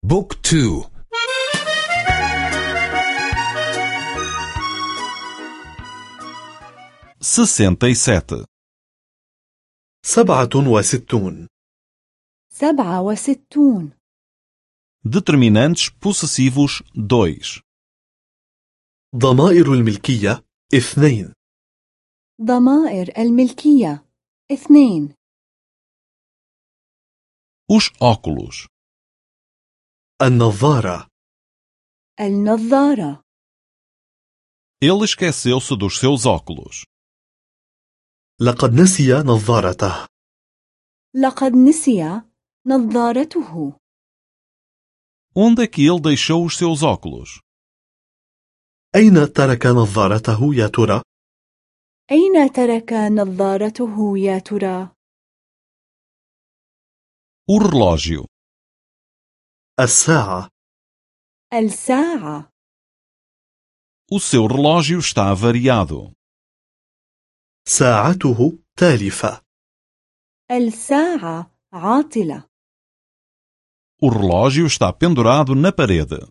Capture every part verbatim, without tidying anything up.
بوك تو. sessenta e sete. سبعة وستون. سبعة وستون. Determinantes possessivos dois. ضمائر الملكية اثنين. ضمائر الملكية اثنين. Os óculos. النظارة. النظارة. Ele esqueceu-se dos seus óculos. لقد نسي نظارته. لقد نسي نظارته. Onde é que ele deixou os seus óculos? أين ترك نظارته يا ترى؟ أين ترك نظارته يا ترى؟ O relógio. الساعة. الساعة. O seu relógio está avariado. ساعته تالفة. الساعة عاطلة. O relógio está pendurado na parede.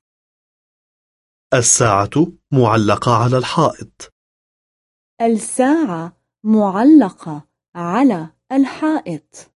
الساعة معلقة على الحائط. الساعة معلقة على الحائط.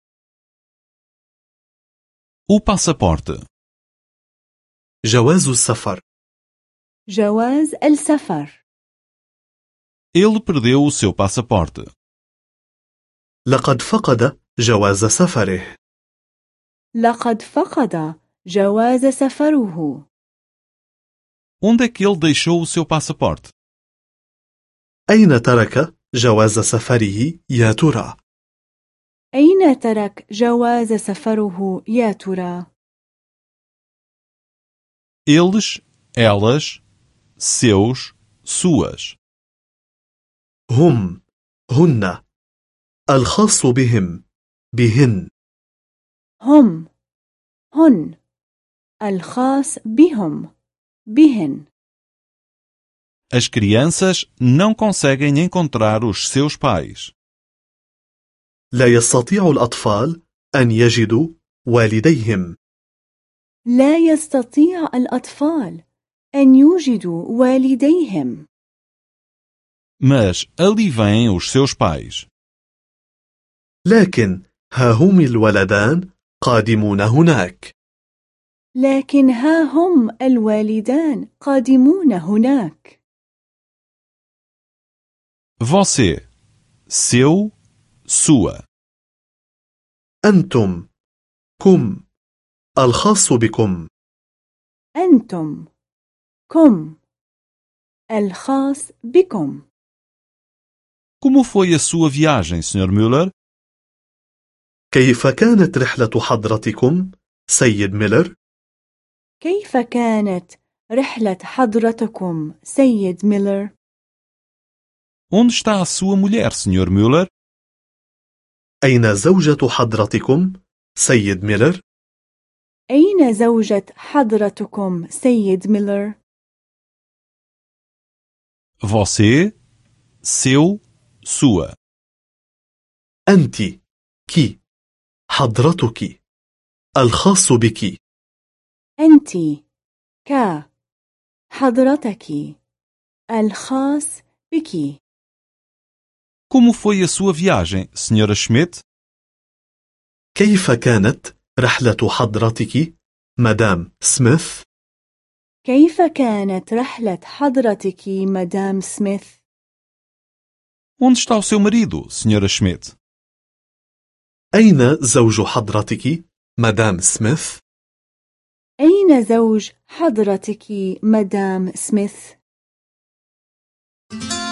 O passaporte. جواز السفر. جواز السفر. Ele perdeu o seu passaporte. لقد فقد جواز سفره. لقد فقد جواز سفره. Onde é que ele deixou o seu passaporte? أين ترك جواز سفره يا ترى؟ أين ترك جواز سفره يا ترى؟ Eles, elas, seus, suas. هم، هن، الخاص بهم، بهن. هم، هن، الخاص بهم، بهن. As crianças não conseguem encontrar os seus pais. لا يستطيع الأطفال أن يجدوا والديهم. لا يستطيع الأطفال أن يوجدوا والديهم. Mas ali vêm os seus pais. لكن ها هم الولدان قادمون هناك. لكن ها هم الوالدان قادمون هناك. Você, seu, sua. أنتم، كم، الخاص بكم. أنتم، كم، الخاص بكم. Como foi a sua viagem, senhor Müller? كيف كانت رحلة حضرتكم، سيد ميلر؟ كيف كانت رحلة حضرتكم، سيد ميلر؟ Onde está a sua mulher, senhor Müller? أين زوجة حضرتكم، سيد ميلر؟ أين زوجة حضرتكم، سيد ميلر؟ Você, seu, sua. أنت، كي، حضرتك، الخاص بك. أنت، ك، حضرتك، الخاص بك. Como foi a sua viagem, senhora Schmidt? كيف كانت رحلة حضرتك، مدام سميث؟ كيف كانت رحلة حضرتك، مدام سميث؟ Onde está o seu marido, senhora Schmidt? أين زوج حضرتك، مدام سميث؟ أين زوج حضرتك، مدام سميث؟